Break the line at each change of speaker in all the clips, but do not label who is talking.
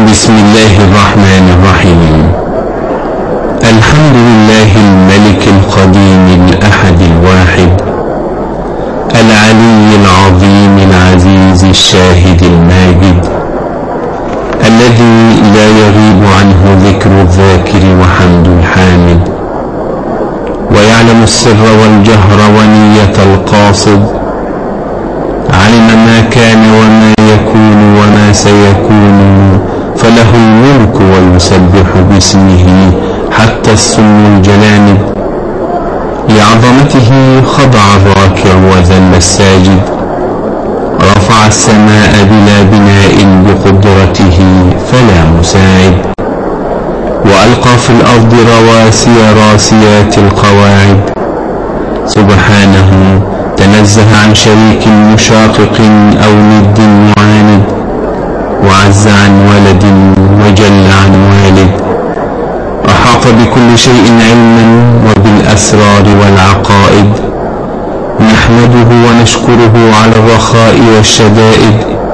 بسم الله الرحمن الرحيم. الحمد لله الملك القديم الأحد الواحد العلي العظيم العزيز الشاهد الماجد الذي لا يغيب عنه ذكر الذاكر وحمد الحامد، ويعلم السر والجهر ونية القاصد، علم ما كان وما يكون وما سيكون، فله الملك ويسبح باسمه حتى السم الجلامد. لعظمته خضع الراكع وذل الساجد، رفع السماء بلا بناء بقدرته فلا مساعد، وألقى في الأرض رواسي راسيات القواعد. سبحانه تنزه عن شريك مشاقق أو ند معاند، وعز عن ولد وجل عن والد، أحاط بكل شيء علما وبالأسرار والعقائد. نحمده ونشكره على الرخاء والشدائد،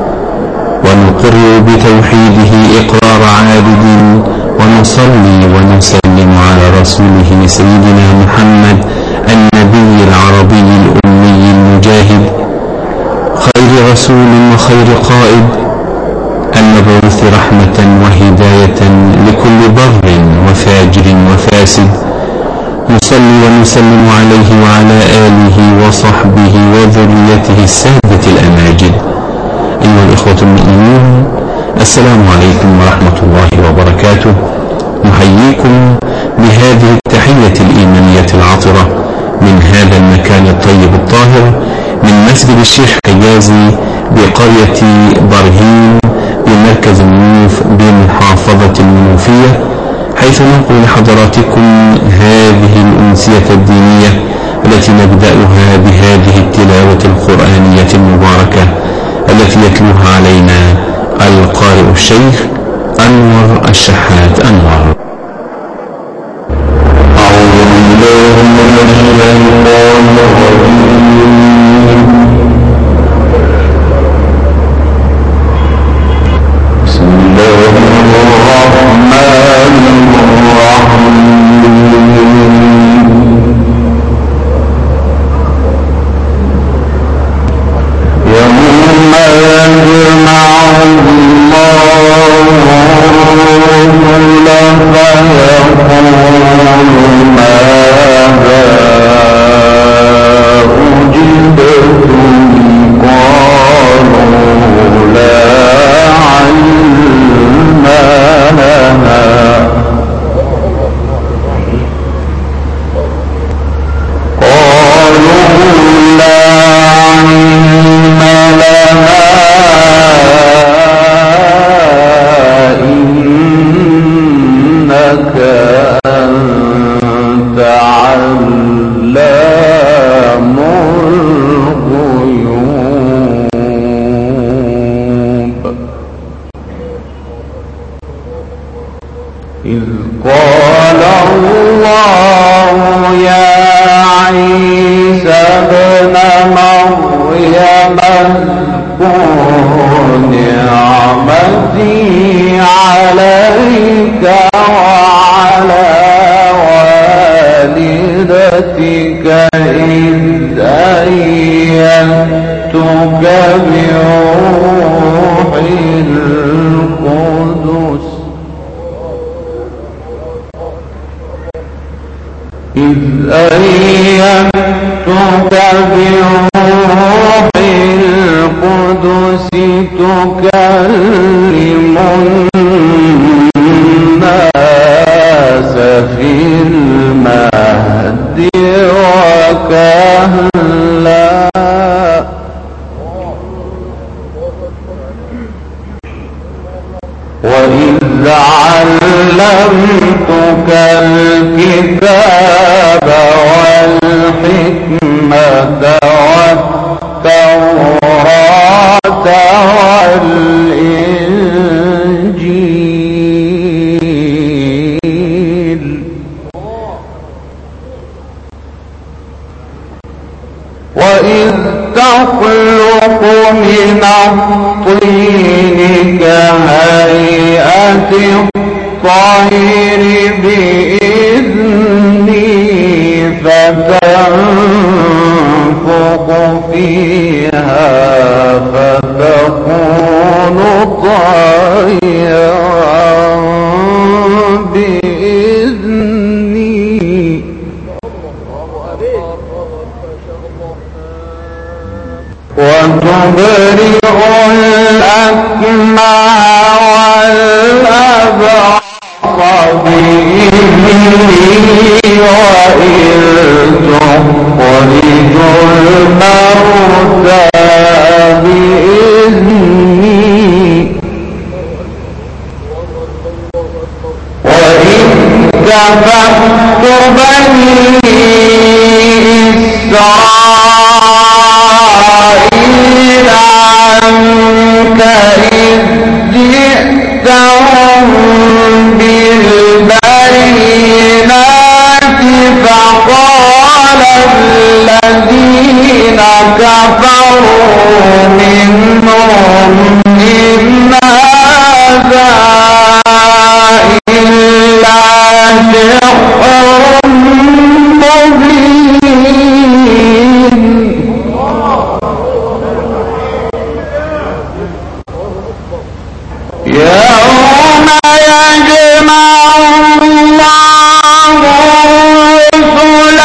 ونقر بتوحيده إقرار عابد، ونصلي ونسلم على رسوله سيدنا محمد النبي العربي الأمي المجاهد، خير رسول وخير قائد، المبعوث رحمة وهداية لكل بر وفاجر وفاسد. نصلي ونسلم عليه وعلى آله وصحبه وذريته السادة الأماجد. أيها الإخوة المؤمنون، السلام عليكم ورحمة الله وبركاته. نحييكم بهذه التحية الإيمانية العطرة من هذا المكان الطيب الطاهر، من مسجد الشيخ حجازي بقرية برهين بمركز المنوف بمحافظة المنوفية، حيث ننقل لحضراتكم هذه الأمسية الدينية التي نبدأها بهذه التلاوة القرآنية المباركة التي يتلوها علينا القارئ الشيخ أنور الشحات أنور.
إذ قال الله يا عيسى ابن مريم اذكر نعمتي عليك وعلى والدتك إذ أيدتك بروح القدس بروح القدس تكلم الناس في المهد وكهلا، وإذ علمتك الكتاب والحكمة والتوراة والإنجيل، وإذ تخلق من الطين كهيئة الطير بإذني فتنفخ فيها فتكون طيرا بإذني وتبرئ الأكمى والأبرص بإذني وإذ تخرج الموتى بإذني وإذ كففت بني إسرائيل عنك إذ جئتهم بالبينات فقال الذين كفروا منهم إن هذا إلا سحر مبين يوم يجمع الله الرسل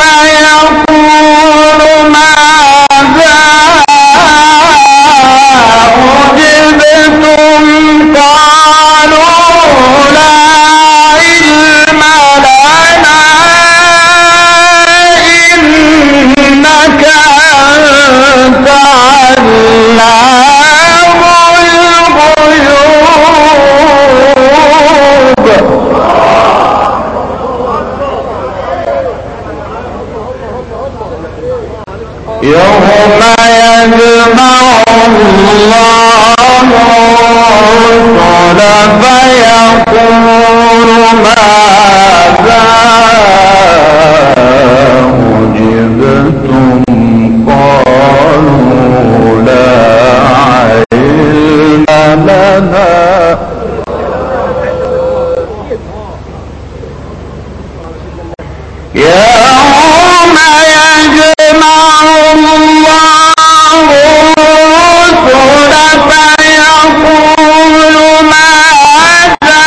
فيقول ماذا أجبتم قالوا لا علم لنا إنك أنت علام الغيوب يوم يجمع الله الرسل فيقول ماذا أجبتم قالوا لا علم لنا يوم يجمع الله الرسل فيقول ماذا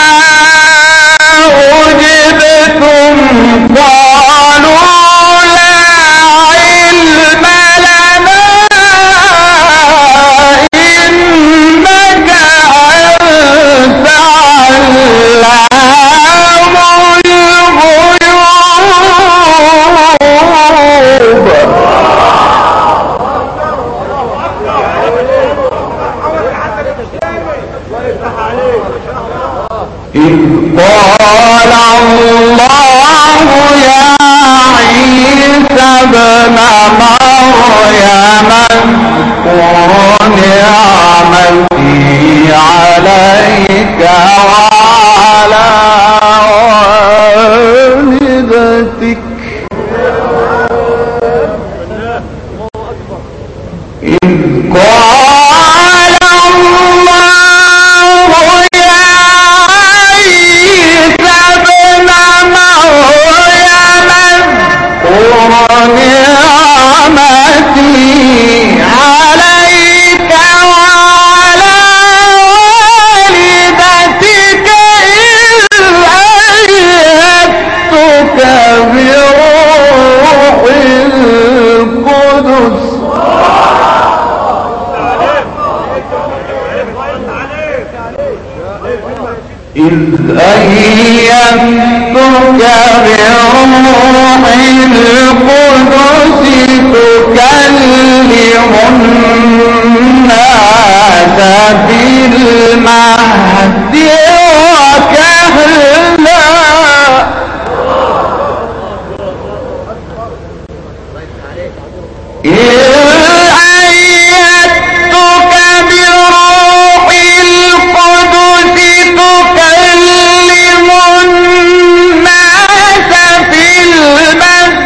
أجبتم قالوا لا علم لنا إنك أنت علام الغيوب إذ قال الله يا عيسى ابن مريم اذكر نعمتي عليك وعلى والدتك إذ قال الله يا عيسى ابن مريم اذكر نعمتي عليك وعلى والدتك إذ أيدتك بروح القدس إذ أيدتك بروح القدس تكلم الناس في المهد وكهلا المهد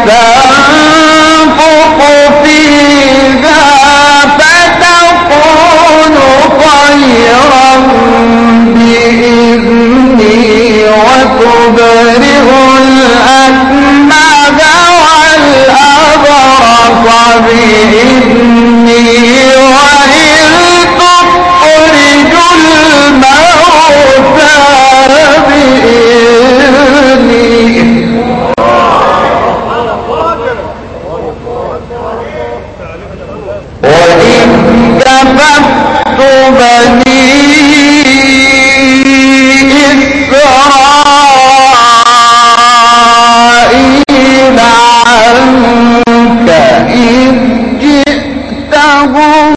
فتنفخ فيها فتكون طيرا بإذني وتبرئ الأكمه والأبرص بإذني وإذ تخرج الموتى بإذني وإذ كففت بني إسرائيل عنك إذ جئتهم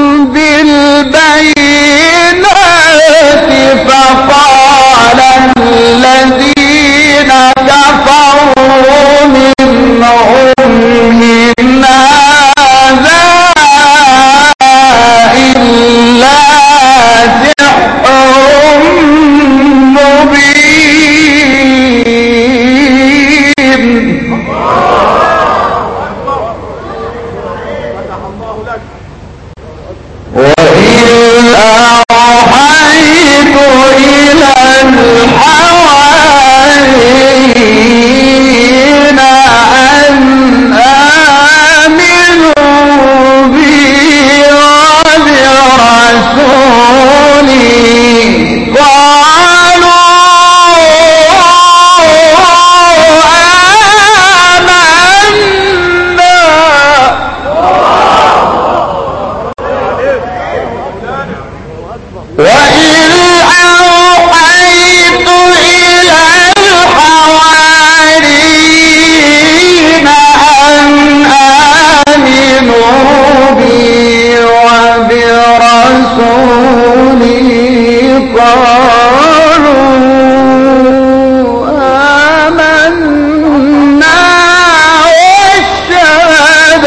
بالبينات فقال الذين كفروا منهم إن هذا إلا سحر مبين وإذ أوحيت إلى الحواريين أن آمنوا بي وبرسولي قالوا وإذ أوحيت إلى الحواريين أن آمنوا بي وبرسولي قالوا آمنا واشهد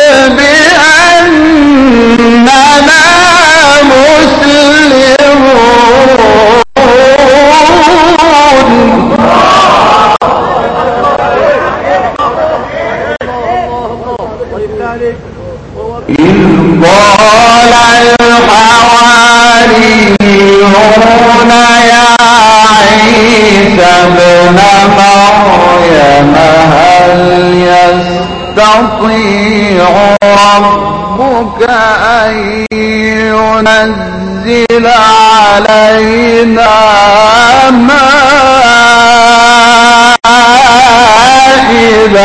بأننا إذ قال الحواريون يا عيسى ابن مريم هل يستطيع ربك أن ينزل علينا مائدة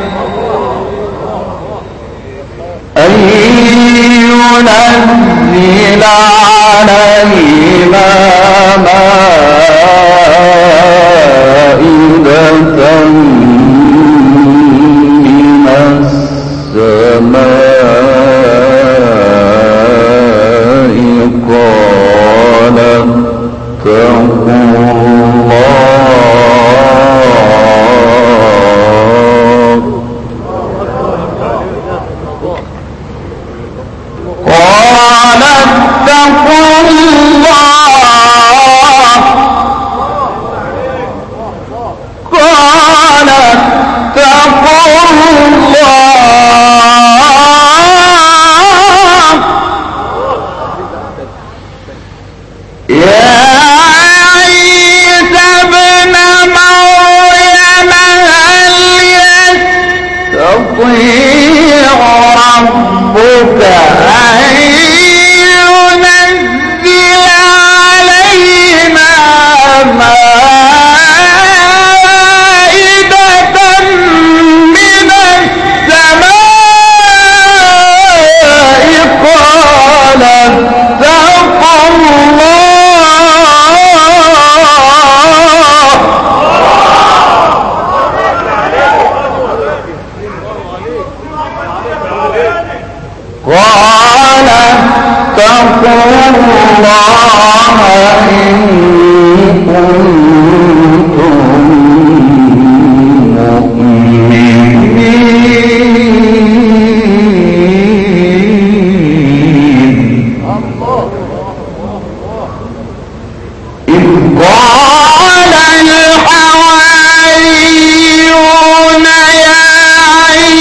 أن ينزل علينا مائدة من السماء قال اتقوا ربك أن ينزل علينا مائدة من السماء قال اتقوا قال اتقوا الله إن كنتم مؤمنين إذ قال الحواريون يا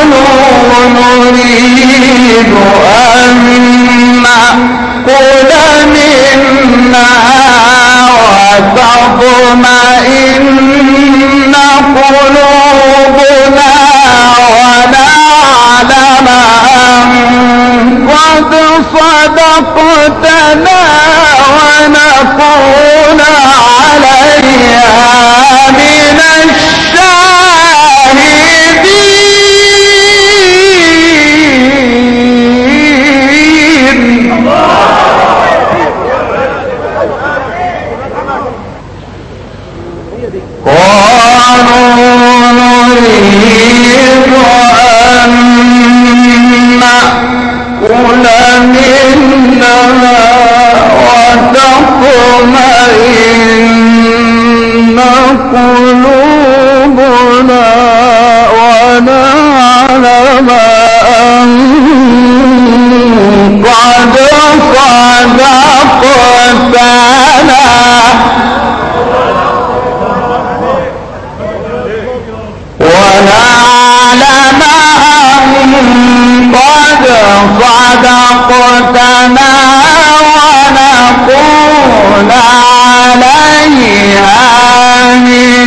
نريد أن نأكل منها وتطمئن قلوبنا ونعلم أن قد صدقتنا ونكون عليها من الشاهدين. قالوا نريد أن نأكل منها وتطمئن قلوبنا ونعلم أن قد صدقتنا ونعلم أن قد صدقتنا ونكون عليها من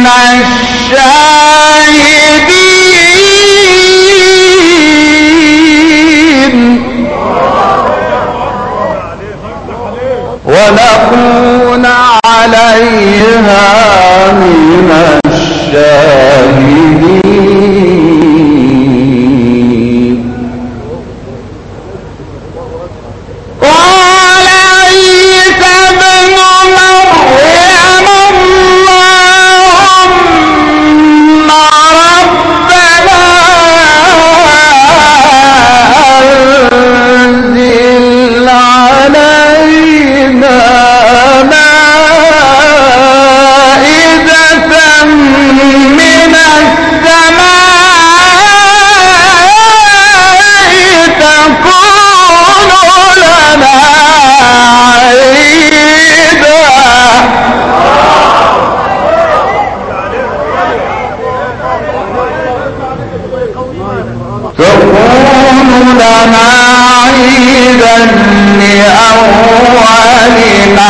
الشاهدين ونكون عليها من الشاهدين. قال عيسى ابن مريم اللهم ربنا أنزل علينا مائدة من السماء تكون لنا عيدا لأولنا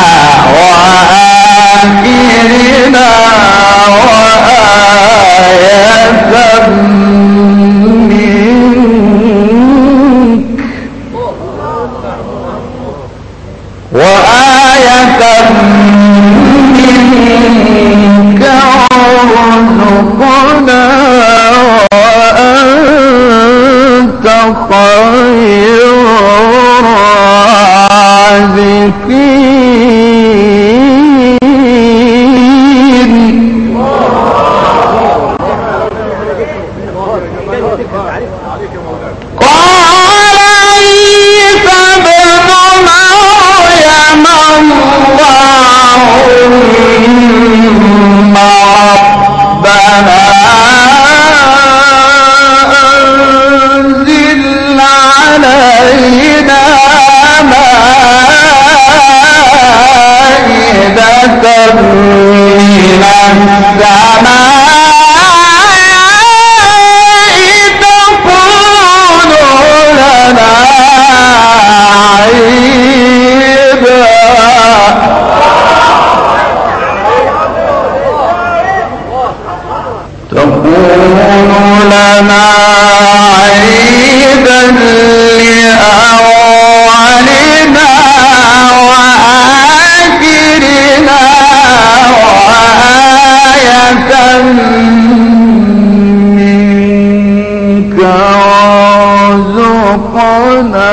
وآخرنا وآية منك وارزقنا وأنت خير الرازقين. قال عيسى ابن مريم اللهم ربنا أنزل علينا مائدة من السماء تكون لنا عيدا لأولنا وآخرنا وآية منك وارزقنا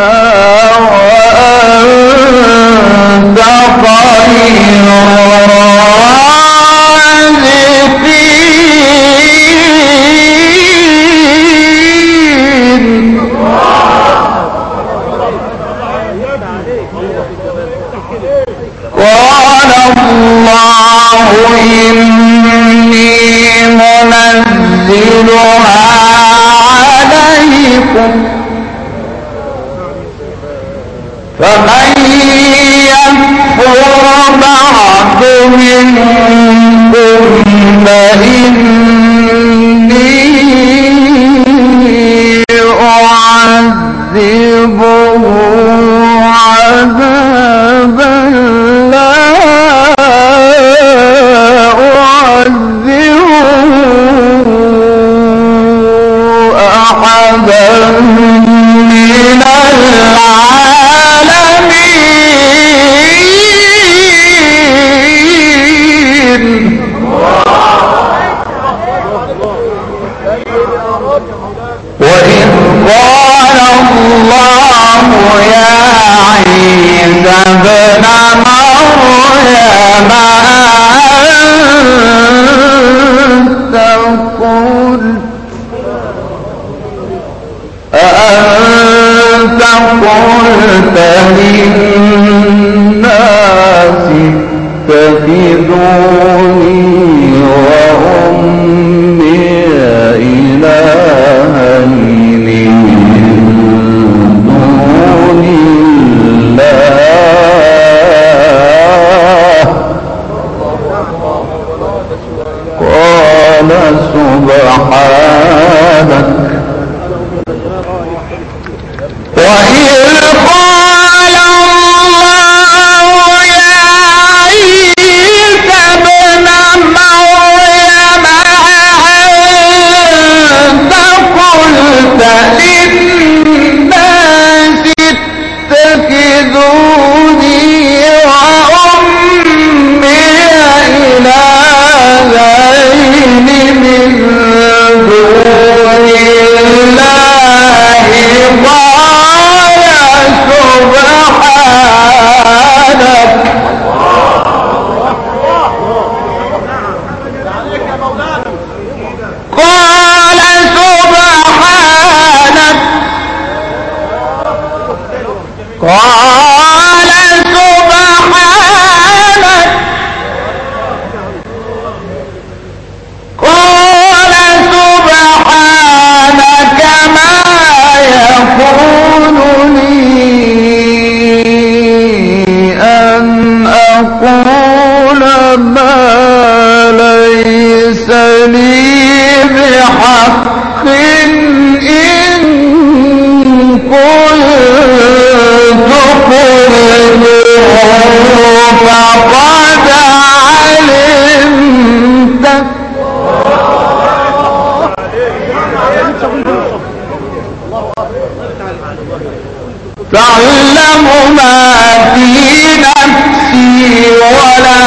وأنت خير قال الله إني منزلها عليكم فمن يكفر بعد منكم فإني عذبه عذابا لا أعذبه أحدا من العالمين. وإذ قال الله يا عيسى ابن مريم أأنت قلت للناس اتخذوني وأمي إلهين من دون الله قال سبحانك. وإذ قال الله يا عيسى ابن مريم أأنت قلت للناس اتخذوني وأمي إلهين من دون الله قال سبحانك. قال سبحانك. قال سبحانك. قال سبحانك ما يكون لي أن أقول ما ليس لي بحق إن كنت قلته فقد علمته. تعلم ما في نفسي ولا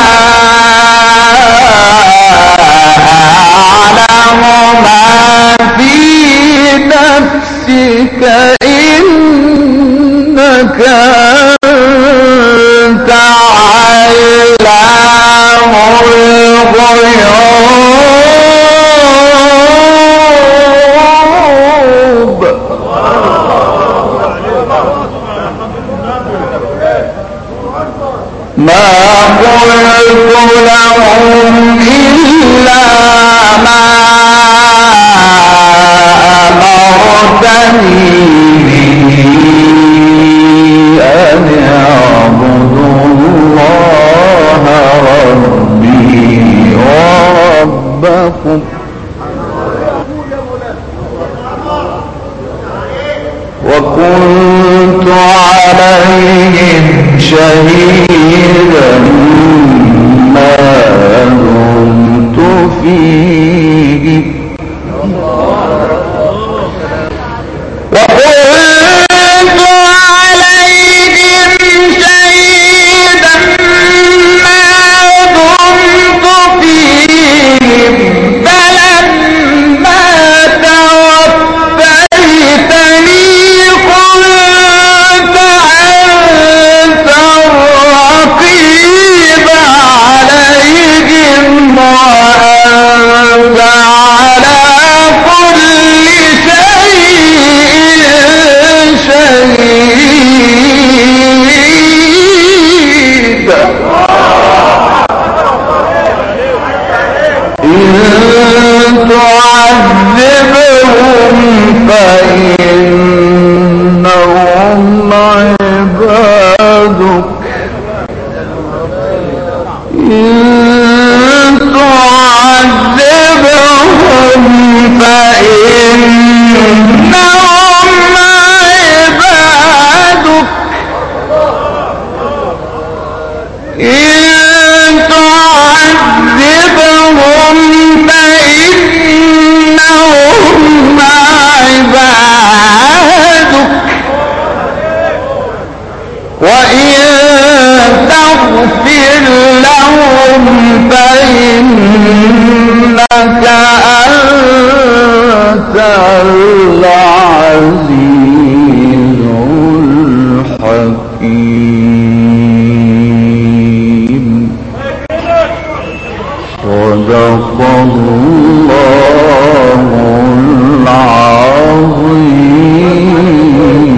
أعلم ما في نفسك إنك أنت علام الغيوب. ما قلت لهم إلا ما أمرتني به أن اعبدوا الله ربي وربكم وكنت عليهم شهيدا ما دمت فيه وكنت عليهم شهيدا ما دمت فيهم فلما توفيتني كنت أنت الرقيب وإن تغفر لهم فإنك أنت العزيز الحكيم. صدق الله العظيم.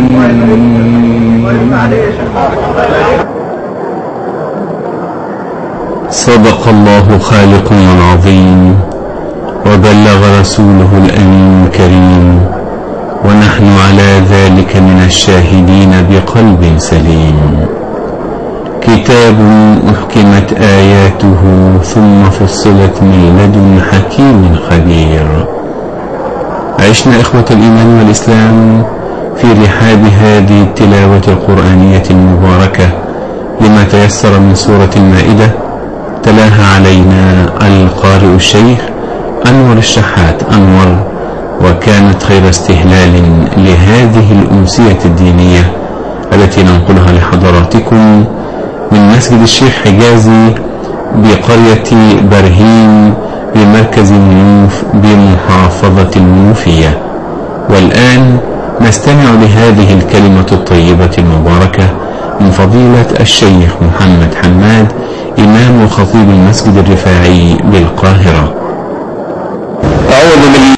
صدق الله خالقنا العظيم، وبلغ رسوله الأمين الكريم، ونحن على ذلك من الشاهدين بقلب سليم. كتاب أحكمت آياته ثم فصلت من لدن حكيم خبير. عشنا إخوة الإيمان والإسلام في رحاب هذه التلاوة القرآنية المباركة لما تيسر من سورة المائدة، تلاها علينا القارئ الشيخ أنور الشحات أنور، وكانت خير استهلال لهذه الأمسية الدينية التي ننقلها لحضراتكم من مسجد الشيخ حجازي بقرية برهين بمركز منوف بمحافظة المنوفية. والآن نستمع لهذه الكلمة الطيبة المباركة من فضيلة الشيخ محمد حماد، إمام وخطيب المسجد الرفاعي بالقاهرة.
أعوذ بالله